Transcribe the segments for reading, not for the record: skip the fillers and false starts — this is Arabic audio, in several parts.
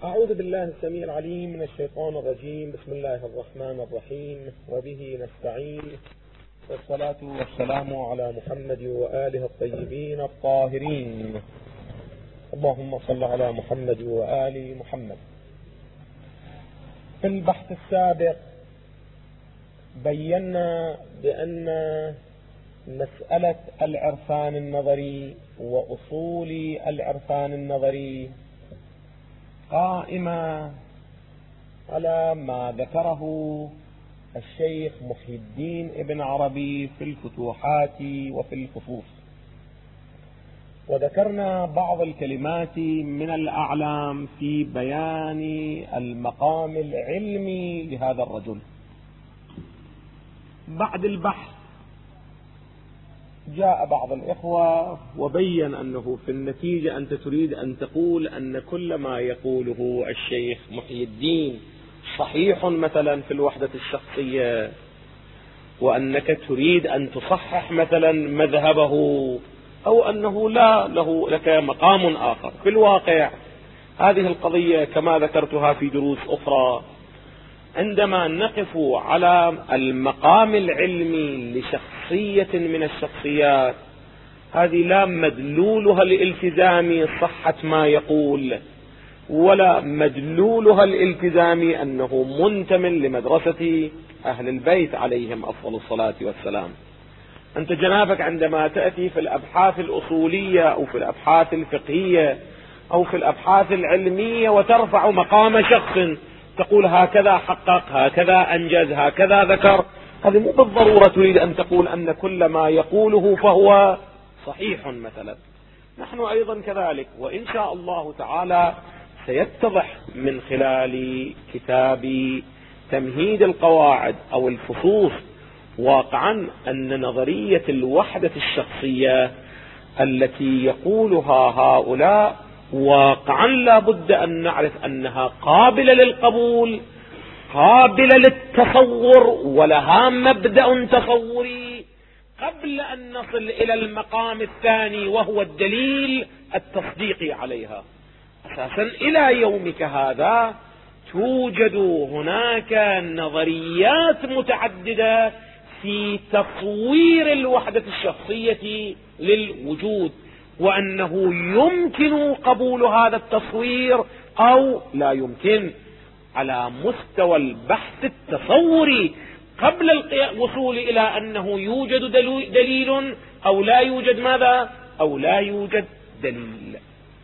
أعوذ بالله السميع العليم من الشيطان الرجيم. بسم الله الرحمن الرحيم، وبه نستعين، والصلاة والسلام على محمد وآله الطيبين الطاهرين. اللهم صل على محمد وآل محمد. في البحث السابق بينا بأن مسألة العرفان النظري وأصول العرفان النظري قائمة على ما ذكره الشيخ محي الدين ابن عربي في الفتوحات وفي الفصوص، وذكرنا بعض الكلمات من الأعلام في بيان المقام العلمي لهذا الرجل. بعد البحث جاء بعض الإخوة وبين أنه في النتيجة أنت تريد أن تقول أن كل ما يقوله الشيخ محي الدين صحيح مثلا في الوحدة الشخصية، وأنك تريد أن تصحح مثلا مذهبه، أو أنه لك مقام آخر. في الواقع هذه القضية كما ذكرتها في دروس أخرى، عندما نقف على المقام العلمي لشخصية من الشخصيات، هذه لا مدلولها الالتزامي صحة ما يقول، ولا مدلولها الالتزامي أنه منتمٍ لمدرسة أهل البيت عليهم أفضل الصلاة والسلام. أنت جنابك عندما تأتي في الأبحاث الأصولية أو في الأبحاث الفقهية أو في الأبحاث العلمية وترفع مقام شخص، تقول هكذا حقق، هكذا أنجز، هكذا ذكر، هذه مو بالضرورة تريد أن تقول أن كل ما يقوله فهو صحيح مثلا. نحن أيضا كذلك، وإن شاء الله تعالى سيتضح من خلال كتاب تمهيد القواعد أو الفصوص واقعا أن نظرية الوحدة الشخصية التي يقولها هؤلاء واقعا لا بد أن نعرف أنها قابلة للقبول، قابلة للتصور، ولها مبدأ تصوري قبل أن نصل إلى المقام الثاني وهو الدليل التصديقي عليها. أساسا إلى يومك هذا توجد هناك نظريات متعددة في تصوير الوحدة الشخصية للوجود، وأنه يمكن قبول هذا التصوير أو لا يمكن على مستوى البحث التصوري قبل الوصول إلى أنه يوجد دليل أو لا يوجد ماذا أو لا يوجد دليل.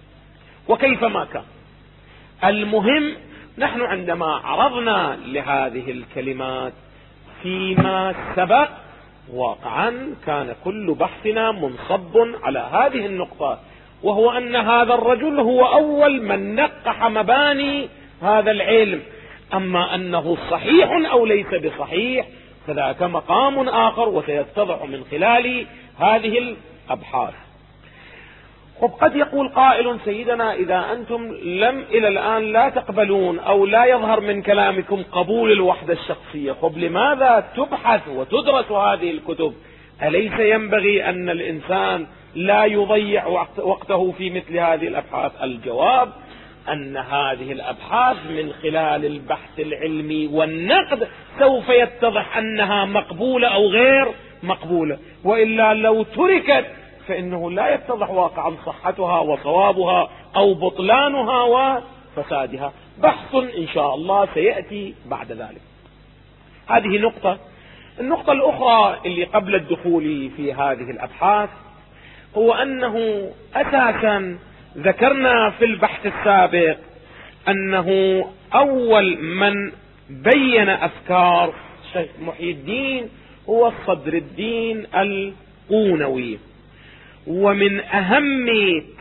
وكيفما كان، المهم نحن عندما عرضنا لهذه الكلمات فيما سبق واقعا كان كل بحثنا منصب على هذه النقطة، وهو أن هذا الرجل هو أول من نقح مباني هذا العلم. أما أنه صحيح أو ليس بصحيح فذاك مقام آخر وسيتضح من خلال هذه الأبحاث. قد يقول قائل: سيدنا إذا أنتم لم إلى الآن لا تقبلون أو لا يظهر من كلامكم قبول الوحدة الشخصية، لماذا تبحث وتدرس هذه الكتب؟ أليس ينبغي أن الإنسان لا يضيع وقته في مثل هذه الأبحاث؟ الجواب أن هذه الأبحاث من خلال البحث العلمي والنقد سوف يتضح أنها مقبولة أو غير مقبولة، وإلا لو تركت فإنه لا يتضح واقعا صحتها وصوابها أو بطلانها وفسادها. بحث إن شاء الله سيأتي بعد ذلك. هذه نقطة. النقطة الأخرى اللي قبل الدخول في هذه الأبحاث هو أنه أساسا ذكرنا في البحث السابق أنه أول من بين أفكار الشيخ محي الدين هو صدر الدين القونوي، ومن أهم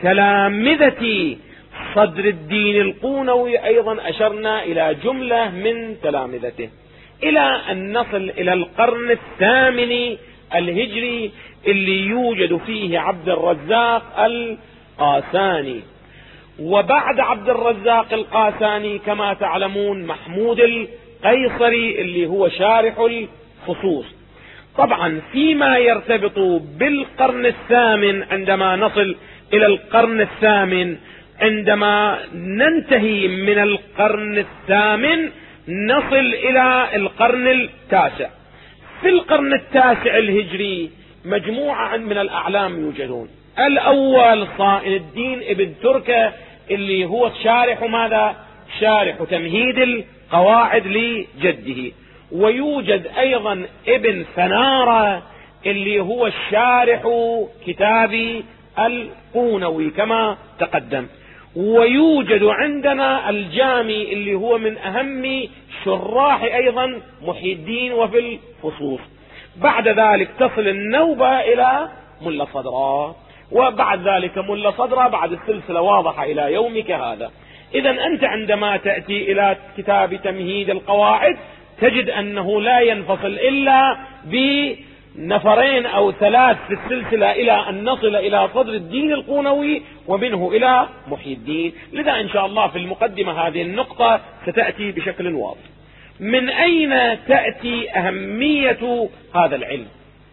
تلامذة صدر الدين القونوي أيضا أشرنا إلى جملة من تلامذته إلى أن نصل إلى القرن الثامن الهجري اللي يوجد فيه عبد الرزاق القاساني، وبعد عبد الرزاق القاساني كما تعلمون محمود القيصري اللي هو شارح الفصوص. طبعا فيما يرتبط بالقرن الثامن، عندما نصل إلى القرن الثامن عندما ننتهي من القرن الثامن نصل إلى القرن التاسع. في القرن التاسع الهجري مجموعة من الأعلام يوجدون. الأول صائن الدين ابن تركة اللي هو شارح ماذا؟ شارح تمهيد القواعد لجده. ويوجد أيضا ابن فنارة اللي هو الشارح كتاب القونوي كما تقدم. ويوجد عندنا الجامي اللي هو من أهم شراح أيضا محي الدين وفي الفصوص. بعد ذلك تصل النوبة إلى ملا صدراء، وبعد ذلك ملا صدراء، بعد السلسلة واضحة إلى يومك هذا. إذا أنت عندما تأتي إلى كتاب تمهيد القواعد تجد أنه لا ينفصل إلا بنفرين أو ثلاث في السلسلة إلى أن نصل إلى صدر الدين القونوي ومنه إلى محي الدين. لذا إن شاء الله في المقدمة هذه النقطة ستأتي بشكل واضح. من أين تأتي أهمية هذا العلم؟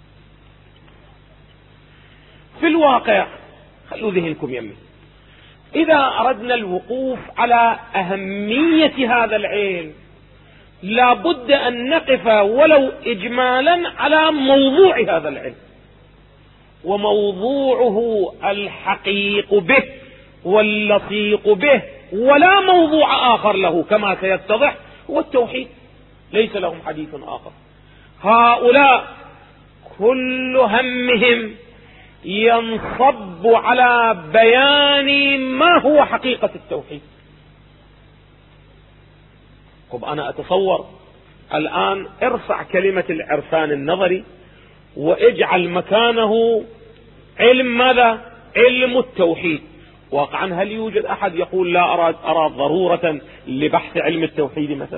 في الواقع خلوا ذهنكم يمي، إذا أردنا الوقوف على أهمية هذا العلم لابد أن نقف ولو إجمالا على موضوع هذا العلم. وموضوعه الحقيق به واللصيق به ولا موضوع آخر له كما سيتضح هو التوحيد، ليس لهم حديث آخر. هؤلاء كل همهم ينصب على بيان ما هو حقيقة التوحيد. طب أنا أتصور الآن ارفع كلمة العرفان النظري واجعل مكانه علم ماذا؟ علم التوحيد. واقعا هل يوجد أحد يقول لا أرى ضرورة لبحث علم التوحيد مثلا؟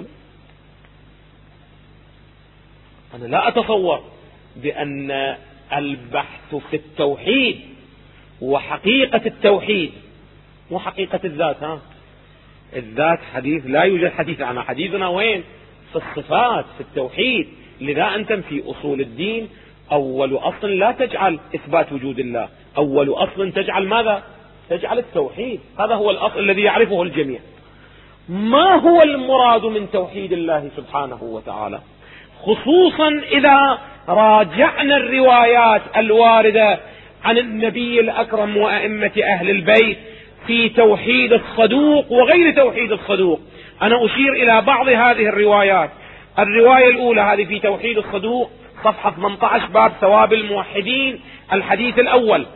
أنا لا أتصور بأن البحث في التوحيد وحقيقة التوحيد وحقيقة الذات، الذات حديث، لا يوجد حديث عنها. حديثنا وين؟ في الصفات، في التوحيد. لذا أنت في أصول الدين أول أصل لا تجعل إثبات وجود الله، أول أصل تجعل ماذا؟ تجعل التوحيد. هذا هو الأصل الذي يعرفه الجميع. ما هو المراد من توحيد الله سبحانه وتعالى؟ خصوصا إذا راجعنا الروايات الواردة عن النبي الأكرم وأئمة أهل البيت في توحيد الصدوق وغير توحيد الصدوق. أنا أشير إلى بعض هذه الروايات. الرواية الأولى هذه في توحيد الصدوق صفحة 18 باب ثواب الموحدين. الحديث الأول: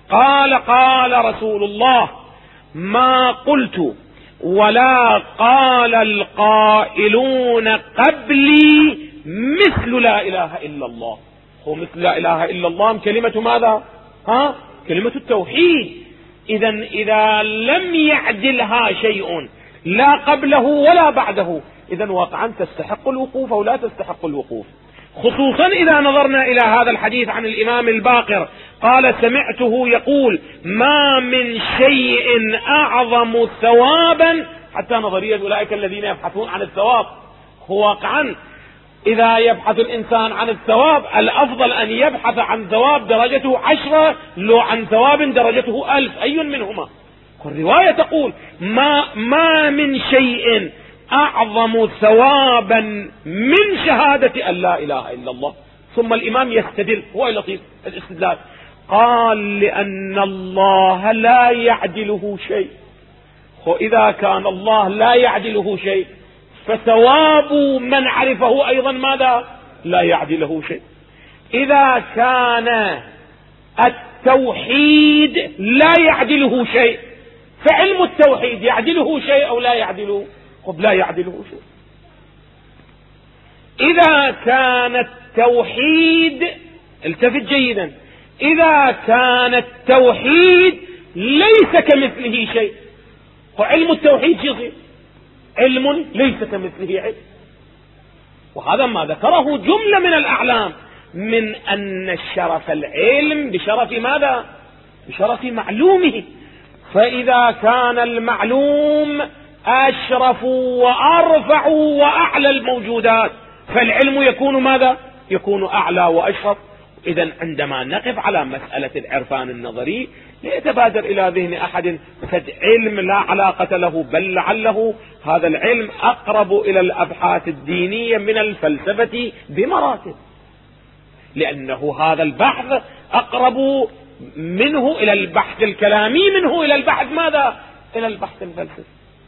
قال رسول الله: ما قلت ولا قال القائلون قبلي مثل لا إله إلا الله. هو مثل لا إله إلا الله كلمة ماذا؟ كلمة التوحيد. إذا لم يعدلها شيء لا قبله ولا بعده إذا واقعا تستحق الوقوف أو لا تستحق الوقوف. خصوصا إذا نظرنا إلى هذا الحديث عن الإمام الباقر قال: سمعته يقول: ما من شيء أعظم ثوابا، حتى نظرية أولئك الذين يبحثون عن الثواب. هو واقعا إذا يبحث الإنسان عن الثواب الأفضل أن يبحث عن ثواب درجته 10 لو عن ثواب درجته 1000، أي منهما؟ الرواية تقول: ما من شيء أعظم ثوابا من شهادة أن لا إله إلا الله. ثم الإمام يستدل، هو لطيف الاستدلال، قال: لأن الله لا يعدله شيء. وإذا كان الله لا يعدله شيء فثواب من عرفه أيضا ماذا؟ لا يعدله شيء. إذا كان التوحيد لا يعدله شيء فعلم التوحيد يعدله شيء أو لا يعدله؟ لا يعدله شيء. إذا كان التوحيد، التفت جيدا، إذا كان التوحيد ليس كمثله شيء، وعلم التوحيد يصير علم ليس كمثله علم. وهذا ما ذكره جملة من الأعلام من أن شرف العلم بشرف ماذا؟ بشرف معلومه. فإذا كان المعلوم أشرف وأرفع وأعلى الموجودات فالعلم يكون ماذا؟ يكون أعلى وأشرف إذا عندما نقف على مسألة العرفان النظري لا يتبادر إلى ذهن أحد فد علم لا علاقة له، بل لعله هذا العلم أقرب إلى الأبحاث الدينية من الفلسفة بمراتب، لأنه هذا البحث أقرب منه إلى البحث الكلامي منه إلى البحث ماذا؟ إلى البحث الفلسفي،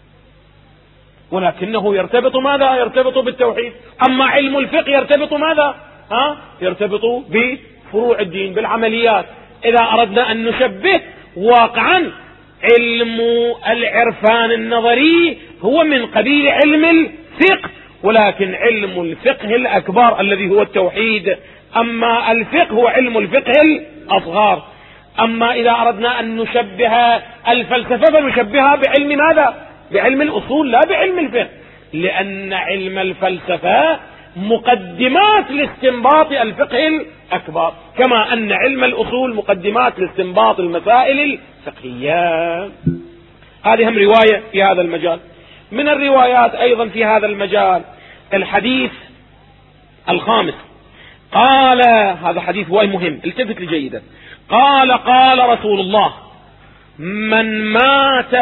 ولكنه يرتبط ماذا؟ يرتبط بالتوحيد. أما علم الفقه يرتبط ماذا؟ يرتبط بفروع الدين، بالعمليات. إذا أردنا أن نشبه واقعا علم العرفان النظري هو من قبيل علم الفقه، ولكن علم الفقه الأكبر الذي هو التوحيد، أما الفقه هو علم الفقه الأصغر. أما إذا أردنا أن نشبه الفلسفة فنشبهها بعلم ماذا؟ بعلم الأصول لا بعلم الفقه، لأن علم الفلسفة مقدمات لاستنباط الفقه الأكبر، كما أن علم الأصول مقدمات لاستنباط المسائل الفقهية. هذه هم رواية في هذا المجال. من الروايات أيضا في هذا المجال الحديث الخامس، قال هذا حديث هو مهم، التفت لي جيدا. قال رسول الله: من مات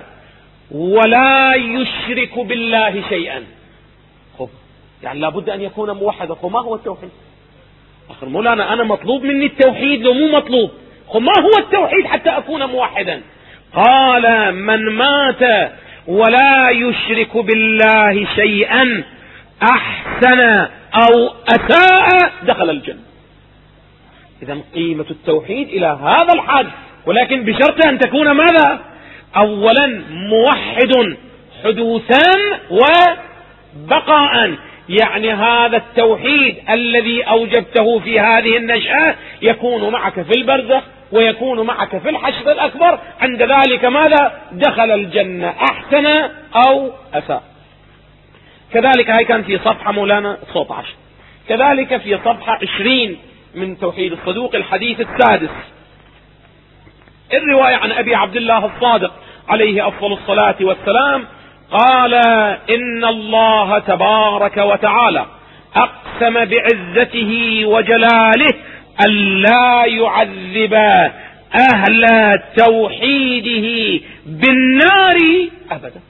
ولا يشرك بالله شيئا. يعني لابد أن يكون موحدا. ما هو التوحيد؟ أخر مولانا أنا مطلوب مني التوحيد لو مو مطلوب. ما هو التوحيد حتى أكون موحدا؟ قال: من مات ولا يشرك بالله شيئا أحسن أو أساء دخل الجنة. إذا قيمة التوحيد إلى هذا الحد، ولكن بشرط أن تكون ماذا؟ أولا موحد حدوثا وبقاء، يعني هذا التوحيد الذي أوجبته في هذه النشأة يكون معك في البرزخ ويكون معك في الحشر الأكبر. عند ذلك ماذا؟ دخل الجنة أحسن أو أساء. كذلك هاي كان في صفحة مولانا 19. كذلك في صفحة 20 من توحيد الصدوق الحديث السادس، الرواية عن أبي عبد الله الصادق عليه أفضل الصلاة والسلام قال: إن الله تبارك وتعالى أقسم بعزته وجلاله ألا يعذب أهل توحيده بالنار أبدا.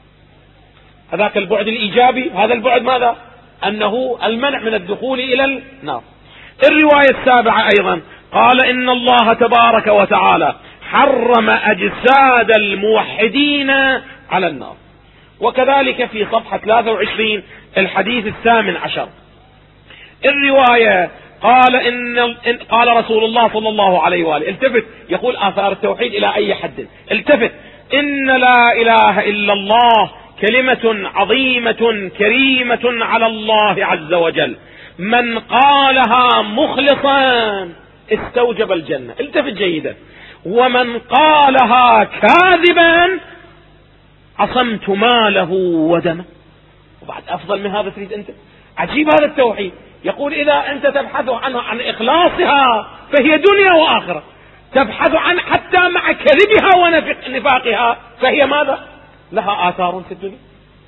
هذاك البعد الإيجابي، هذا البعد ماذا؟ أنه المنع من الدخول إلى النار. الرواية السابعة أيضا قال: إن الله تبارك وتعالى حرم أجساد الموحدين على النار. وكذلك في صفحة 23 الحديث 18 الرواية قال رسول الله صلى الله عليه وآله، التفت، يقول آثار التوحيد إلى أي حد؟ التفت: إن لا إله إلا الله كلمة عظيمة كريمة على الله عز وجل، من قالها مخلصا استوجب الجنة. التفت جيدا: ومن قالها كاذبا عصمت ماله ودمه. وبعد أفضل من هذا تريد أنت؟ عجيب هذا التوحيد. يقول إذا أنت تبحث عن إخلاصها فهي دنيا وآخرة، تبحث عن حتى مع كذبها ونفاقها فهي ماذا؟ لها آثار في الدنيا.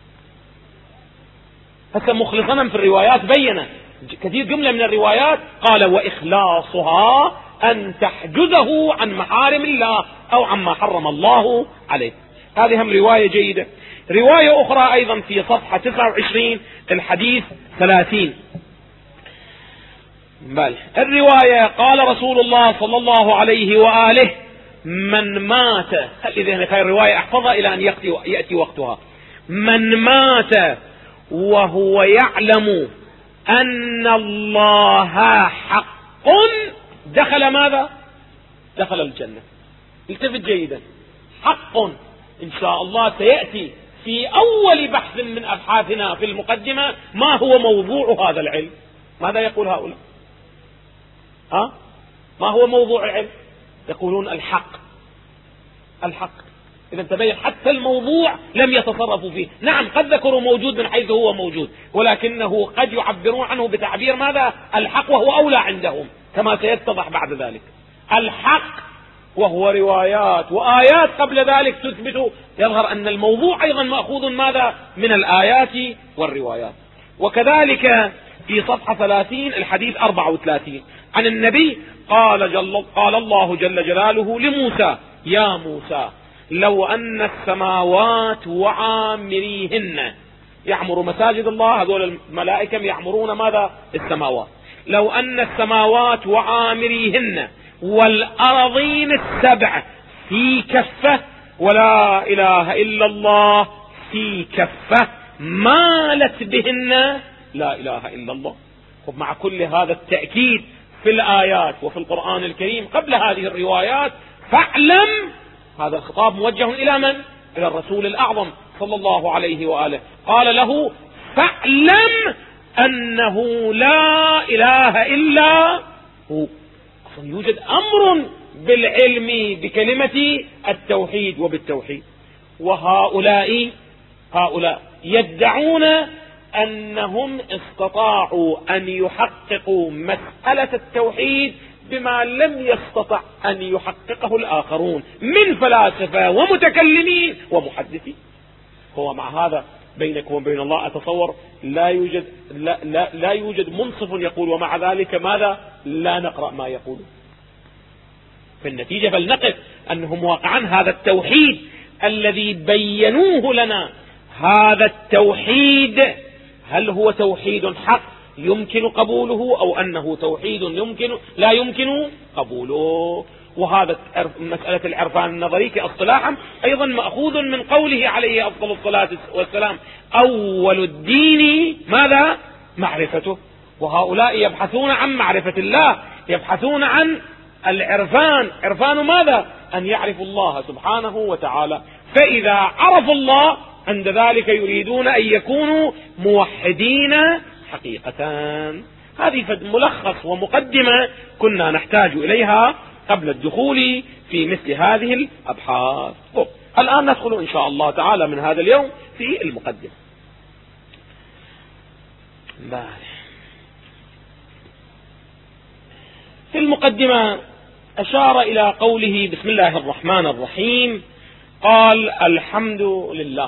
هسه مخلصنا في الروايات بينا كثير، جملة من الروايات قال: وإخلاصها أن تحجزه عن محارم الله أو عما حرم الله عليه. هذه هم رواية جيدة. رواية أخرى أيضا في صفحة 29 الحديث 30 الرواية قال رسول الله صلى الله عليه وآله: من مات، خلي ذهنك هاي الرواية احفظها إلى أن يأتي وقتها، من مات وهو يعلم أن الله حق دخل ماذا؟ دخل الجنة. التفت جيدا، حق إن شاء الله سيأتي في أول بحث من أبحاثنا في المقدمة ما هو موضوع هذا العلم. ماذا يقول هؤلاء؟ ما هو موضوع العلم؟ يقولون الحق. الحق. إذا تبين حتى الموضوع لم يتصرفوا فيه. نعم قد ذكروا موجود من حيث هو موجود، ولكنه قد يعبرون عنه بتعبير ماذا؟ الحق، وهو أولى عندهم كما سيتضح بعد ذلك. الحق، وهو روايات وآيات قبل ذلك تثبت، يظهر أن الموضوع أيضا مأخوذ ماذا؟ من الآيات والروايات. وكذلك في صفحة 30 الحديث 34 عن النبي قال الله جل جلاله لموسى: يا موسى لو أن السماوات وعامريهن، يعمر مساجد الله، هذول الملائكة يعمرون ماذا؟ السماوات. لو أن السماوات وعامريهن والأرضين السبع في كفة، ولا إله إلا الله في كفة، مالت بهن لا إله إلا الله. ومع كل هذا التأكيد في الآيات وفي القرآن الكريم قبل هذه الروايات، فاعلم، هذا الخطاب موجه إلى من؟ إلى الرسول الأعظم صلى الله عليه وآله. قال له: فاعلم أنه لا إله إلا هو. أصلا يوجد أمر بالعلم بكلمة التوحيد وبالتوحيد. وهؤلاء يدعون أنهم استطاعوا أن يحققوا مسألة التوحيد بما لم يستطع أن يحققه الآخرون من فلاسفة ومتكلمين ومحدثين. هو مع هذا بينك وبين الله أتصور لا يوجد منصف يقول، ومع ذلك ماذا؟ لا نقرأ ما يقول. في النتيجة فلنقف أنهم واقعا هذا التوحيد الذي بينوه لنا، هذا التوحيد هل هو توحيد حق يمكن قبوله، أو أنه توحيد لا يمكن قبوله؟ وهذا مسألة العرفان النظري كاصطلاحا أيضا مأخوذ من قوله عليه أفضل الصلاة والسلام: أول الدين ماذا؟ معرفته. وهؤلاء يبحثون عن معرفة الله، يبحثون عن العرفان. عرفان ماذا؟ أن يعرفوا الله سبحانه وتعالى. فإذا عرفوا الله عند ذلك يريدون أن يكونوا موحدين حقيقة. هذه ملخص ومقدمة كنا نحتاج إليها قبل الدخول في مثل هذه الأبحاث. الآن ندخل إن شاء الله تعالى من هذا اليوم في المقدمة. في المقدمة أشار إلى قوله: بسم الله الرحمن الرحيم. قال: الحمد لله.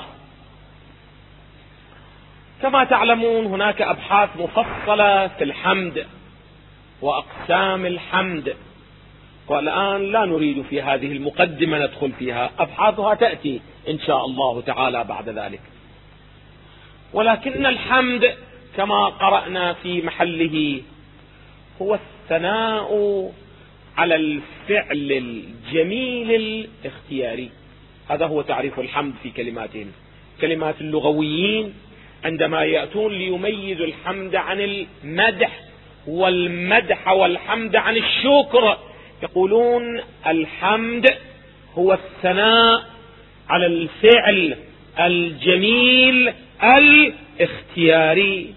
كما تعلمون هناك أبحاث مفصلة في الحمد وأقسام الحمد، والآن لا نريد في هذه المقدمة ندخل فيها، أبحاثها تأتي إن شاء الله تعالى بعد ذلك. ولكن الحمد كما قرأنا في محله هو الثناء على الفعل الجميل الاختياري. هذا هو تعريف الحمد في كلماتهم. كلمات اللغويين عندما يأتون ليميزوا الحمد عن المدح، والمدح والحمد عن الشكر، يقولون الحمد هو الثناء على الفعل الجميل الاختياري.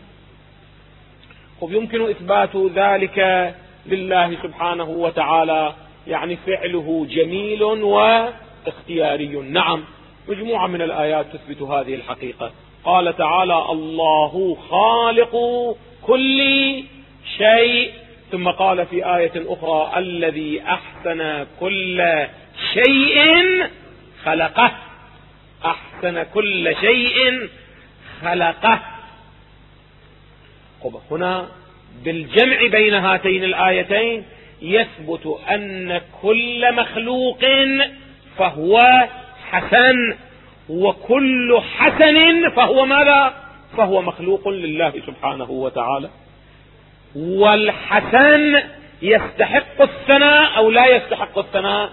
ويمكن إثبات ذلك لله سبحانه وتعالى، يعني فعله جميل واختياري. نعم، مجموعة من الآيات تثبت هذه الحقيقة. قال تعالى: الله خالق كل شيء. ثم قال في آية أخرى: الذي أحسن كل شيء خلقه. أحسن كل شيء خلقه. هنا بالجمع بين هاتين الآيتين يثبت أن كل مخلوق فهو حسن، وكل حسن فهو ماذا؟ فهو مخلوق لله سبحانه وتعالى. والحسن يستحق الثناء أو لا يستحق الثناء؟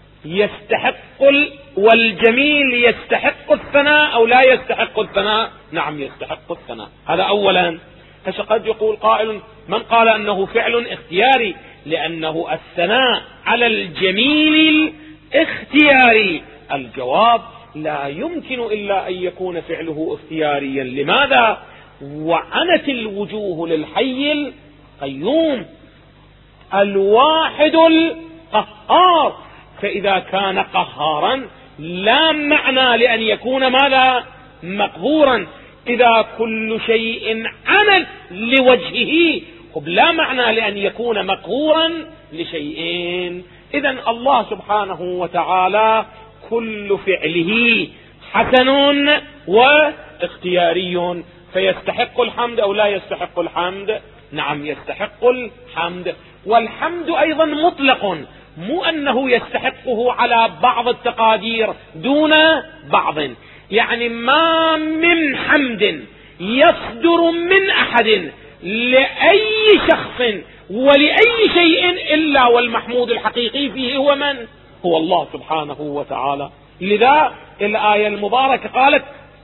والجميل يستحق الثناء أو لا يستحق الثناء؟ نعم، يستحق الثناء. هذا أولا. فقد يقول قائل: من قال أنه فعل اختياري؟ لأنه الثناء على الجميل اختياري. الجواب: لا يمكن إلا أن يكون فعله اختياريا. لماذا؟ وعنت الوجوه للحي القيوم الواحد القهار. فإذا كان قهارا لا معنى لأن يكون ماذا؟ مقهورا. إذا كل شيء عنت لوجهه لا معنى لأن يكون مقهورا لشيئين. إذن الله سبحانه وتعالى كل فعله حسن واختياري، فيستحق الحمد أو لا يستحق الحمد؟ نعم يستحق الحمد. والحمد أيضا مطلق، مو أنه يستحقه على بعض التقادير دون بعض. يعني ما من حمد يصدر من أحد لأي شخص ولأي شيء إلا والمحمود الحقيقي فيه هو من؟ هو الله سبحانه وتعالى. لذا الآية المباركة قالت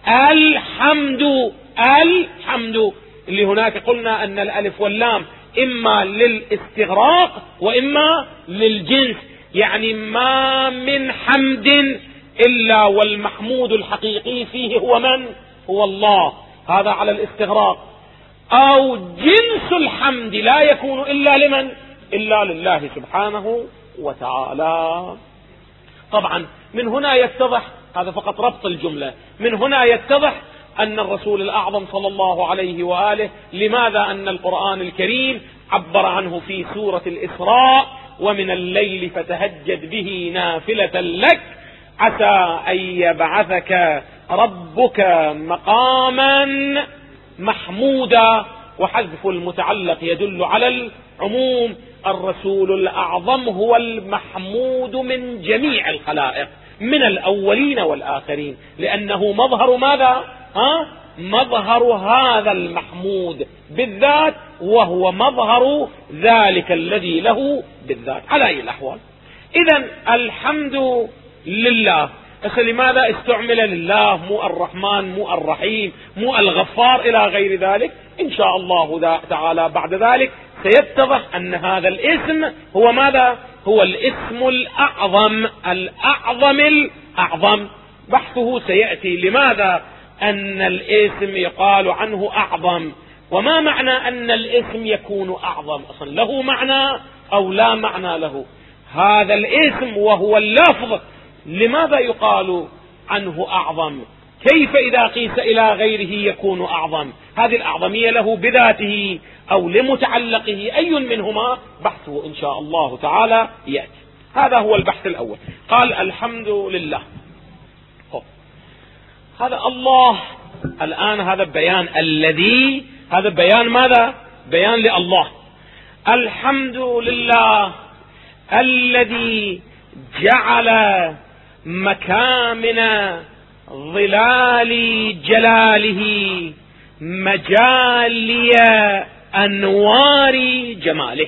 الحمد. الحمد اللي هناك قلنا أن الألف واللام إما للاستغراق وإما للجنس، يعني ما من حمد إلا والمحمود الحقيقي فيه هو من؟ هو الله، هذا على الاستغراق. أو جنس الحمد لا يكون إلا لمن؟ إلا لله سبحانه وتعالى. طبعا من هنا يتضح، هذا فقط ربط الجملة، من هنا يتضح أن الرسول الأعظم صلى الله عليه وآله لماذا أن القرآن الكريم عبر عنه في سورة الإسراء ومن الليل فتهجد به نافلة لك عسى أن يبعثك ربك مقاما محمودا، وحذف المتعلق يدل على العموم. الرسول الأعظم هو المحمود من جميع الخلائق من الأولين والآخرين، لأنه مظهر ماذا؟ مظهر هذا المحمود بالذات، وهو مظهر ذلك الذي له بالذات على أي الأحوال. إذن الحمد لله. لماذا استعمل لله مو الرحمن مو الرحيم مو الغفار إلى غير ذلك؟ إن شاء الله تعالى بعد ذلك سيتضح أن هذا الاسم هو ماذا؟ هو الاسم الأعظم. الأعظم الأعظم بحثه سيأتي. لماذا أن الاسم يقال عنه أعظم؟ وما معنى أن الاسم يكون أعظم؟ أصلا له معنى أو لا معنى له هذا الاسم وهو اللفظ؟ لماذا يقال عنه أعظم؟ كيف إذا قيس إلى غيره يكون أعظم؟ هذه الأعظمية له بذاته أو لمتعلقه، أي منهما؟ بحثه إن شاء الله تعالى يأتي. هذا هو البحث الأول. قال الحمد لله. هذا الله. الآن هذا بيان الذي، هذا بيان ماذا؟ بيان لله. الحمد لله الذي جعل مكامن ظلال جلاله مجالي أنوار جماله.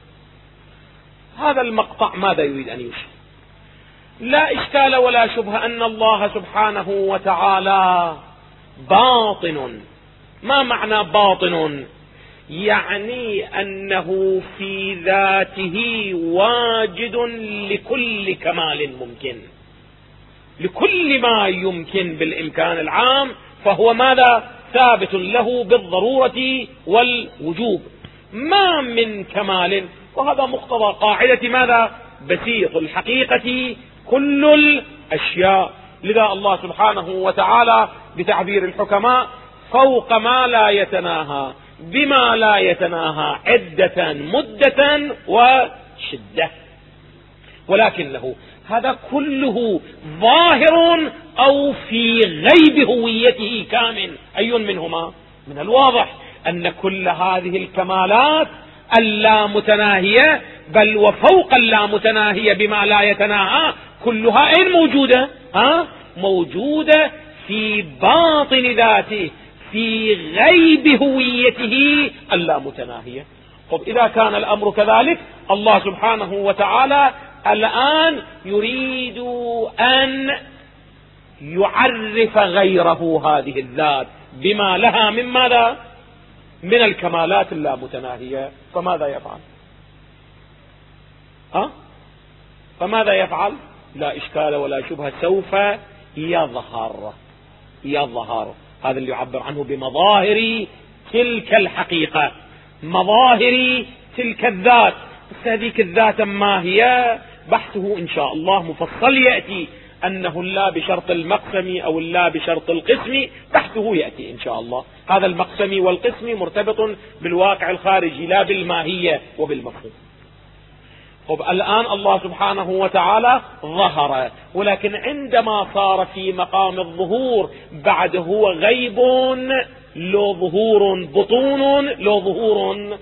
هذا المقطع ماذا يريد أن يشير؟ لا إشكال ولا شبهة أن الله سبحانه وتعالى باطن. ما معنى باطن؟ يعني أنه في ذاته واجد لكل كمال ممكن، لكل ما يمكن بالإمكان العام فهو ماذا؟ ثابت له بالضرورة والوجوب، ما من كمال. وهذا مقتضى قاعدة ماذا؟ بسيط الحقيقة كل الأشياء. لذا الله سبحانه وتعالى بتعبير الحكماء فوق ما لا يتناهى بما لا يتناهى عدة مدة وشدة. ولكنه هذا كله ظاهر أو في غيب هويته كامن. أي منهما؟ من الواضح أن كل هذه الكمالات اللامتناهية بل وفوق اللامتناهية بما لا يتناهى كلها أين موجودة؟ موجودة في باطن ذاته في غيب هويته اللامتناهية. طب إذا كان الأمر كذلك، الله سبحانه وتعالى الآن يريد أن يعرف غيره هذه الذات بما لها من ماذا؟ من الكمالات اللامتناهية. فماذا يفعل؟ فماذا يفعل؟ لا إشكال ولا شبهة سوف يظهر. هذا اللي يعبر عنه بمظاهر تلك الحقيقة، مظاهر تلك الذات. بس هذيك الذات ما هي؟ بحثه إن شاء الله مفصل يأتي. أنه لا بشرط المقسم أو لا بشرط القسم، بحثه يأتي إن شاء الله. هذا المقسم والقسم مرتبط بالواقع الخارجي لا بالماهية وبالمفهوم. طب الآن الله سبحانه وتعالى ظهر، ولكن عندما صار في مقام الظهور بعد هو غيب لو ظهور، بطون لو ظهور،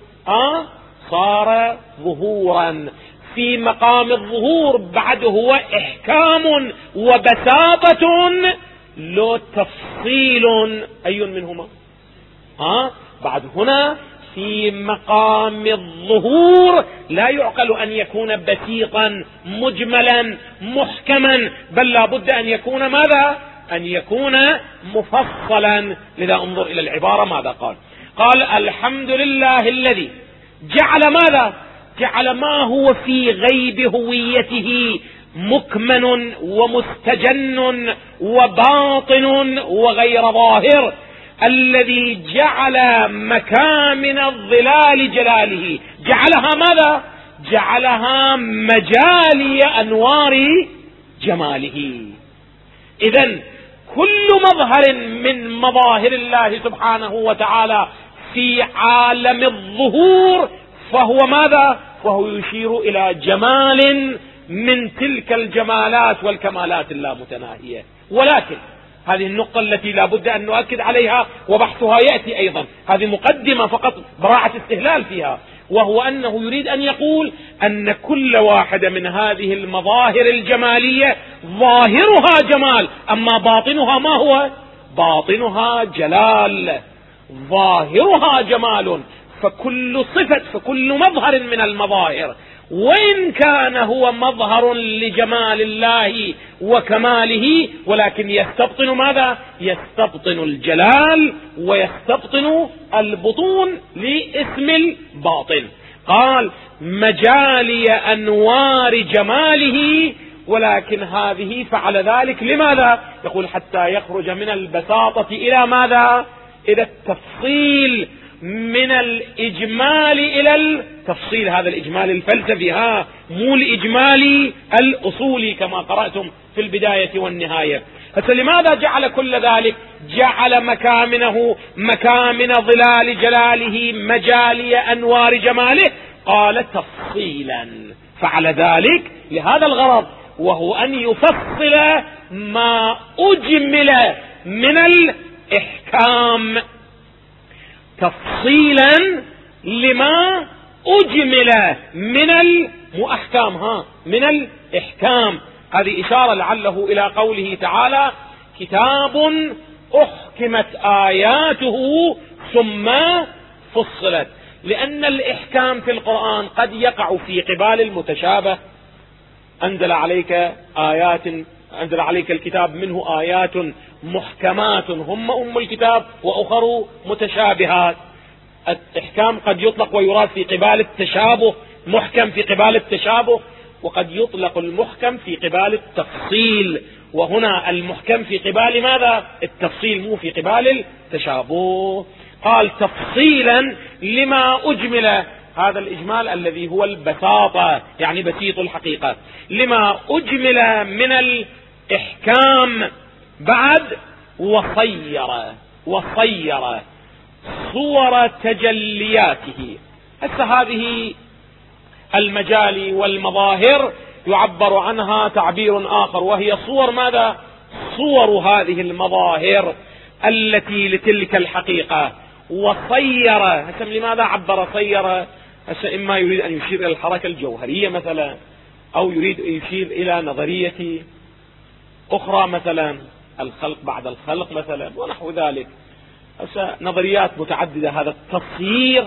صار ظهورا. في مقام الظهور بعد هو إحكام وبساطة، لو تفصيل، أي منهما؟ بعد هنا في مقام الظهور لا يعقل أن يكون بسيطا مجملا محكما، بل لا بد أن يكون ماذا؟ أن يكون مفصلا. لذا انظر إلى العبارة ماذا قال. قال الحمد لله الذي جعل ماذا؟ جعل ما هو في غيب هويته مكمن ومستجن وباطن وغير ظاهر، الذي جعل مكامن الظلال جلاله، جعلها ماذا؟ جعلها مجالي أنوار جماله. إذن كل مظهر من مظاهر الله سبحانه وتعالى في عالم الظهور فهو ماذا؟ فهو يشير إلى جمال من تلك الجمالات والكمالات اللامتناهية. ولكن هذه النقطة التي لا بد أن نؤكد عليها وبحثها يأتي أيضا، هذه مقدمة فقط براعة استهلال فيها، وهو أنه يريد أن يقول أن كل واحدة من هذه المظاهر الجمالية ظاهرها جمال، أما باطنها ما هو؟ باطنها جلال، ظاهرها جمال. فكل صفة، فكل مظهر من المظاهر وإن كان هو مظهر لجمال الله وكماله، ولكن يستبطن ماذا؟ يستبطن الجلال ويستبطن البطون لاسم الباطن. قال مجالي أنوار جماله، ولكن هذه فعل ذلك لماذا؟ يقول حتى يخرج من البساطة إلى ماذا؟ إلى التفصيل، من الإجمال إلى التفصيل. هذا الإجمال الفلسفي، مو الإجمال الأصولي كما قرأتم في البداية والنهاية. لماذا جعل كل ذلك؟ جعل مكامنه مكامن ظلال جلاله مجالي أنوار جماله، قال تفصيلا، فعل ذلك لهذا الغرض، وهو أن يفصل ما أجمل من الإحكام، تفصيلا لما أجمل من المؤحكام، من الإحكام. هذه إشارة لعله إلى قوله تعالى كتاب أحكمت آياته ثم فصلت، لأن الإحكام في القرآن قد يقع في قبال المتشابه. أنزل عليك الكتاب منه آيات محكمات هم أم الكتاب وأخر متشابهات. الإحكام قد يطلق ويراد في قبال التشابه، محكم في قبال التشابه، وقد يطلق المحكم في قبال التفصيل، وهنا المحكم في قبال ماذا؟ التفصيل، مو في قبال التشابه. قال تفصيلا لما أجمل، هذا الإجمال الذي هو البساطة، يعني بسيط الحقيقة، لما أجمل من الإحكام. بعد وصير صور تجلياته. هذه المجال والمظاهر يعبر عنها تعبير آخر، وهي صور ماذا؟ صور هذه المظاهر التي لتلك الحقيقة. وصير، لماذا عبر صير؟ إما يريد أن يشير إلى الحركة الجوهرية مثلا، أو يريد أن يشير إلى نظرية أخرى مثلا الخلق بعد الخلق مثلا ونحو ذلك. نظريات متعددة. هذا التصيير،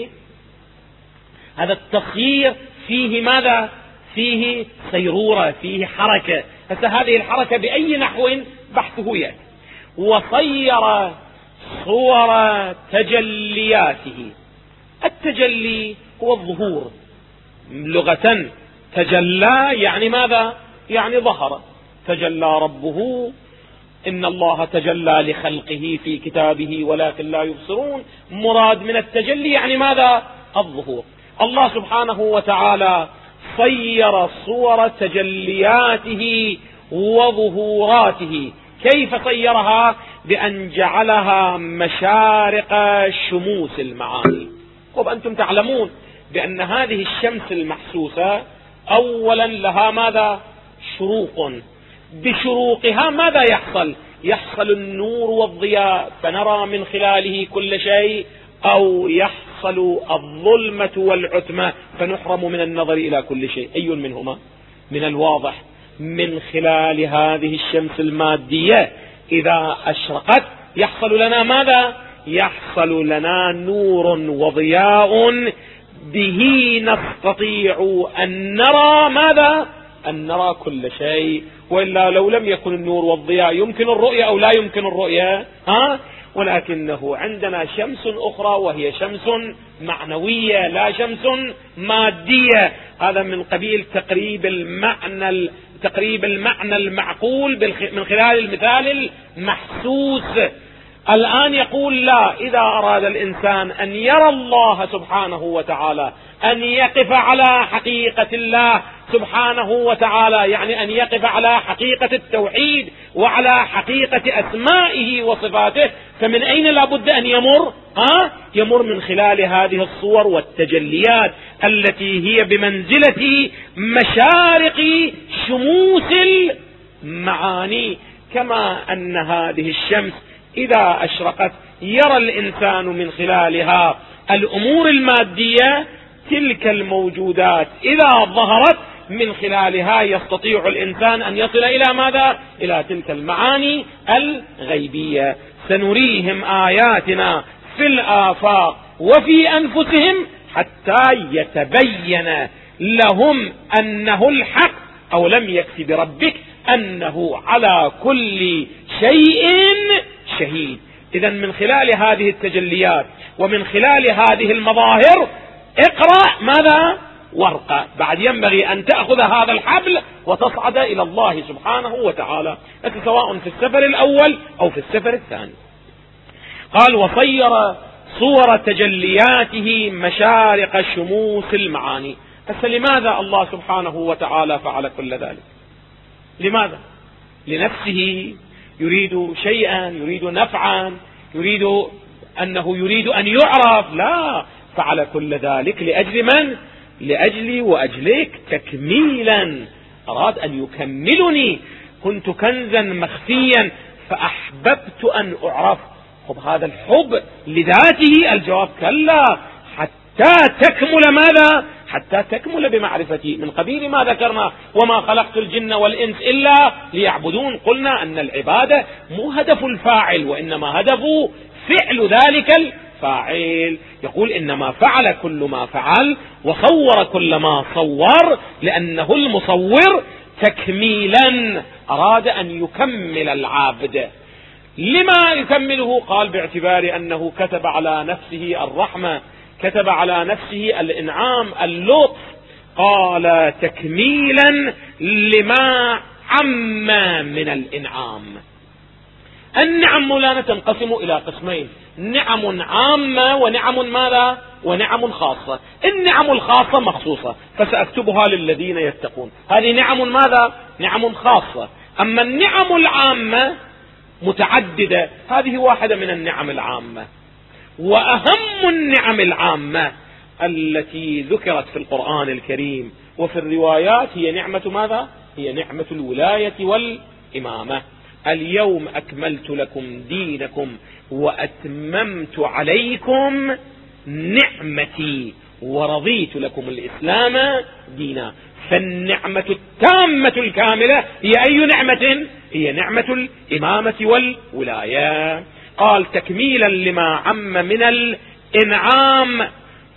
هذا التصيير فيه ماذا؟ فيه سيرورة، فيه حركة. هذه الحركة بأي نحو بحثه يأتي. وصير صور تجلياته. التجلي هو الظهور لغة. تجلى يعني ماذا؟ يعني ظهر. تجلى ربه، إن الله تجلى لخلقه في كتابه ولكن لا يبصرون. مراد من التجلي يعني ماذا؟ الظهور. الله سبحانه وتعالى صير صور تجلياته وظهوراته. كيف صيرها؟ بأن جعلها مشارق شموس المعاني. أنتم تعلمون بأن هذه الشمس المحسوسة أولا لها ماذا؟ شروق. بشروقها ماذا يحصل؟ يحصل النور والضياء فنرى من خلاله كل شيء، أو يحصل الظلمة والعتمة فنحرم من النظر إلى كل شيء؟ أي منهما؟ من الواضح من خلال هذه الشمس المادية إذا أشرقت يحصل لنا ماذا؟ يحصل لنا نور وضياء به نستطيع أن نرى ماذا؟ أن نرى كل شيء. وإلا لو لم يكن النور والضياء يمكن الرؤية أو لا يمكن الرؤية؟ ولكنه عندنا شمس أخرى وهي شمس معنوية لا شمس مادية. هذا من قبيل تقريب المعنى المعقول من خلال المثال المحسوس. الآن يقول لا، إذا أراد الإنسان أن يرى الله سبحانه وتعالى، أن يقف على حقيقة الله سبحانه وتعالى، يعني أن يقف على حقيقة التوحيد وعلى حقيقة أسمائه وصفاته، فمن أين لابد أن يمر؟ يمر من خلال هذه الصور والتجليات التي هي بمنزلة مشارق شموس المعاني. كما أن هذه الشمس إذا أشرقت يرى الإنسان من خلالها الأمور المادية، تلك الموجودات إذا ظهرت من خلالها يستطيع الإنسان أن يصل إلى ماذا؟ إلى تلك المعاني الغيبية. سنريهم آياتنا في الآفاق وفي أنفسهم حتى يتبين لهم أنه الحق، أو لم يكف بربك أنه على كل شيء شهيد. إذن من خلال هذه التجليات ومن خلال هذه المظاهر اقرأ ماذا؟ وارقى. بعد ينبغي أن تأخذ هذا الحبل وتصعد إلى الله سبحانه وتعالى، سواء في السفر الأول أو في السفر الثاني. قال وصير صور تجلياته مشارق شموس المعاني. لماذا الله سبحانه وتعالى فعل كل ذلك؟ لماذا؟ لنفسه؟ يريد شيئا؟ يريد نفعا؟ أنه يريد أن يعرف؟ لا، فعل كل ذلك لأجل من؟ لأجلي وأجلك، تكميلا. أراد أن يكملني، كنت كنزا مخفيا فأحببت أن أعرف. هذا الحب لذاته؟ الجواب كلا، حتى تكمل ماذا؟ حتى تكمل بمعرفتي، من قبيل ما ذكرنا وما خلقت الجن والإنس إلا ليعبدون. قلنا أن العبادة مو هدف الفاعل، وإنما هدف فعل ذلك الفاعل. يقول إنما فعل كل ما فعل وصور كل ما صور لأنه المصور تكميلا. أراد أن يكمل العبد. لما يكمله؟ قال باعتبار أنه كتب على نفسه الرحمة، كتب على نفسه الإنعام، اللطف. قال تكميلا لما عم من الإنعام. النعم مولانا تنقسم إلى قسمين: نعم عامة ونعم ماذا؟ ونعم خاصة. النعم الخاصة مخصوصة فسأكتبها للذين يتقون، هذه نعم ماذا؟ نعم خاصة. أما النعم العامة متعددة، هذه واحدة من النعم العامة. وأهم النعم العامة التي ذكرت في القرآن الكريم وفي الروايات هي نعمة ماذا؟ هي نعمة الولاية والإمامة. اليوم أكملت لكم دينكم وأتممت عليكم نعمتي ورضيت لكم الإسلام دينا. فالنعمة التامة الكاملة هي أي نعمة؟ هي نعمة الإمامة والولاية. قال تكميلا لما عم من الإنعام.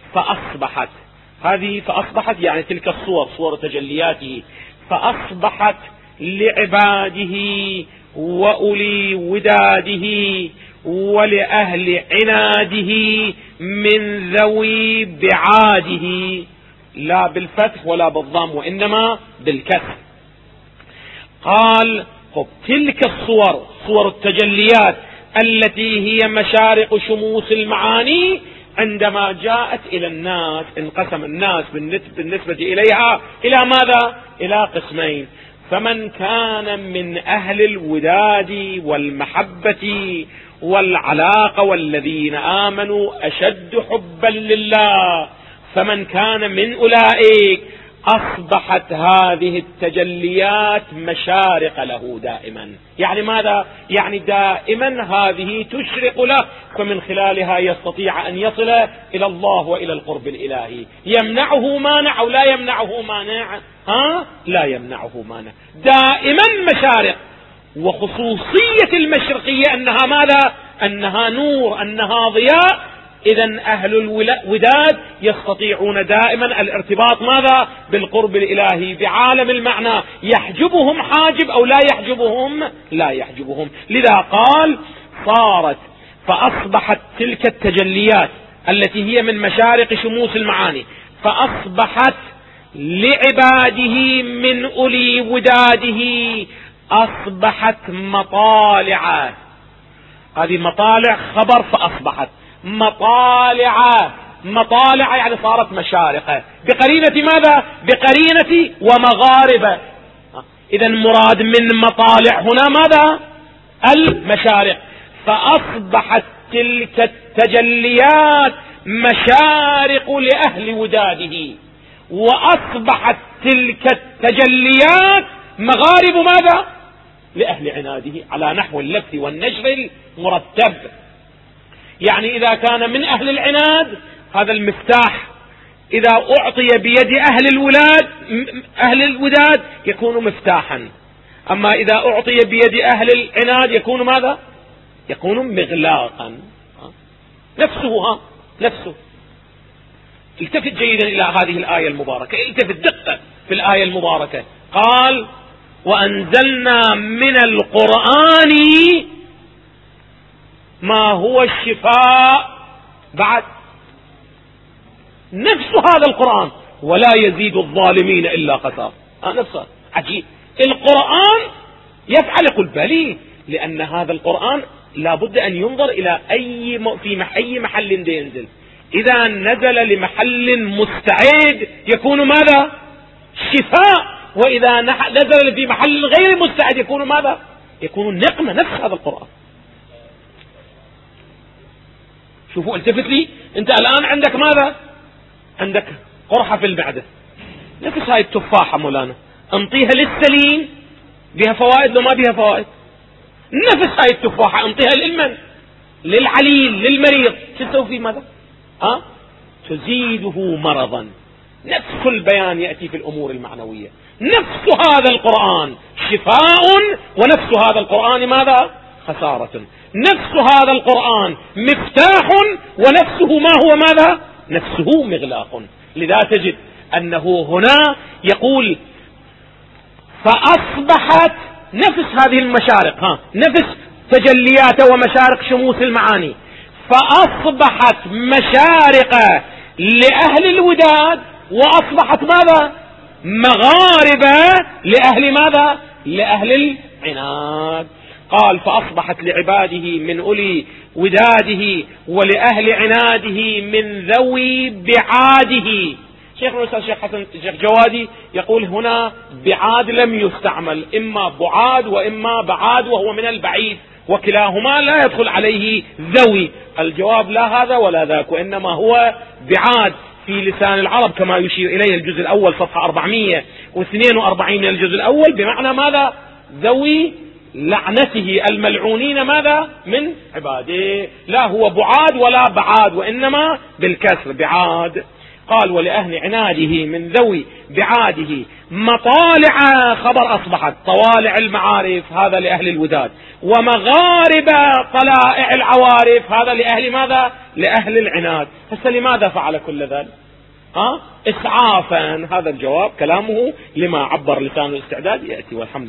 فأصبحت يعني تلك الصور، صور تجلياته، فأصبحت لعباده وأولي وداده ولأهل عناده من ذوي بعاده، لا بالفتح ولا بالضم وإنما بالكسر. قال تلك الصور، صور التجليات التي هي مشارق شموس المعاني، عندما جاءت إلى الناس انقسم الناس بالنسبة إليها إلى ماذا؟ إلى قسمين: فمن كان من أهل الوداد والمحبة والعلاقة والذين آمنوا أشد حبا لله، فمن كان من أولئك أصبحت هذه التجليات مشارق له دائما. يعني ماذا؟ يعني دائما هذه تشرق له، فمن خلالها يستطيع أن يصل إلى الله وإلى القرب الإلهي. يمنعه مانع أو لا يمنعه مانع؟ لا يمنعه مانع، دائما مشارق. وخصوصية المشرقية أنها ماذا؟ أنها نور، أنها ضياء. إذن أهل الوداد يستطيعون دائما الارتباط ماذا؟ بالقرب الإلهي بعالم المعنى. يحجبهم حاجب أو لا يحجبهم؟ لا يحجبهم. لذا قال صارت فأصبحت تلك التجليات التي هي من مشارق شموس المعاني، فأصبحت لعباده من أولي وداده أصبحت مطالع. هذه مطالع خبر، فأصبحت مطالع يعني صارت مشارقة بقرينة ماذا؟ بقرينة ومغاربة. إذا مراد من مطالع هنا ماذا؟ المشارق. فأصبحت تلك التجليات مشارق لأهل وداده، وأصبحت تلك التجليات مغارب ماذا؟ لأهل عناده، على نحو اللف والنشر المرتب. يعني إذا كان من أهل العناد هذا المفتاح إذا أعطي بيد أهل الوداد يكون مفتاحا، أما إذا أعطي بيد أهل العناد يكون ماذا؟ يكون مغلاقا. نفسه. التفت جيدا إلى هذه الآية المباركة، التفت دقة في الآية المباركة. قال وأنزلنا من القرآن ما هو الشفاء، بعد نفس هذا القرآن ولا يزيد الظالمين إلا خسارة. نفسه عجيب. القرآن يفعل، يقول بلي، لأن هذا القرآن لابد أن ينظر إلى أي محل ينزل. إذا نزل لمحل مستعد يكون ماذا؟ شفاء. وإذا نزل في محل غير مستعد يكون ماذا؟ يكون نقمة. نفس هذا القرآن. شوفوا، التفت لي، أنت الآن عندك ماذا؟ عندك قرحة في المعدة، نفس هاي التفاحة مولانا، انطيها للسليم بها فوائد لو ما بها فوائد. نفس هاي التفاحة انطيها للمن، للعليل، للمريض، شو تسوي فيه ماذا؟ تزيده مرضا. نفس البيان يأتي في الأمور المعنوية. نفس هذا القرآن شفاء، ونفس هذا القرآن ماذا؟ خسارة. نفس هذا القرآن مفتاح، ونفسه ما هو ماذا؟ نفسه مغلاق. لذا تجد أنه هنا يقول فأصبحت نفس هذه المشارق، نفس تجليات ومشارق شموس المعاني، فأصبحت مشارق لأهل الوداد، وأصبحت ماذا؟ مغاربة لأهل ماذا؟ لأهل العناد. قال فأصبحت لعباده من أولي وداده ولأهل عناده من ذوي بعاده. شيخنا الأستاذ الشيخ حسن الشيخ جوادي يقول هنا بعاد لم يستعمل، إما بعاد وإما بعاد وهو من البعيد، وكلاهما لا يدخل عليه ذوي. الجواب لا هذا ولا ذاك، وإنما هو بعاد في لسان العرب كما يشير إليه الجزء الأول صفحة 442 من الجزء الأول، بمعنى ماذا؟ ذوي لعنته الملعونين ماذا؟ من عباده. لا هو بعاد ولا بعاد، وإنما بالكسر بعاد. قال ولأهل عناده من ذوي بعاده مطالع، خبر أصبحت طوالع المعارف، هذا لأهل الوداد، ومغارب طلائع العوارف، هذا لأهل ماذا؟ لأهل العناد. هسه لماذا فعل كل ذلك؟ إسعافا. هذا الجواب كلامه لما عبر لسان الاستعداد يأتي، والحمد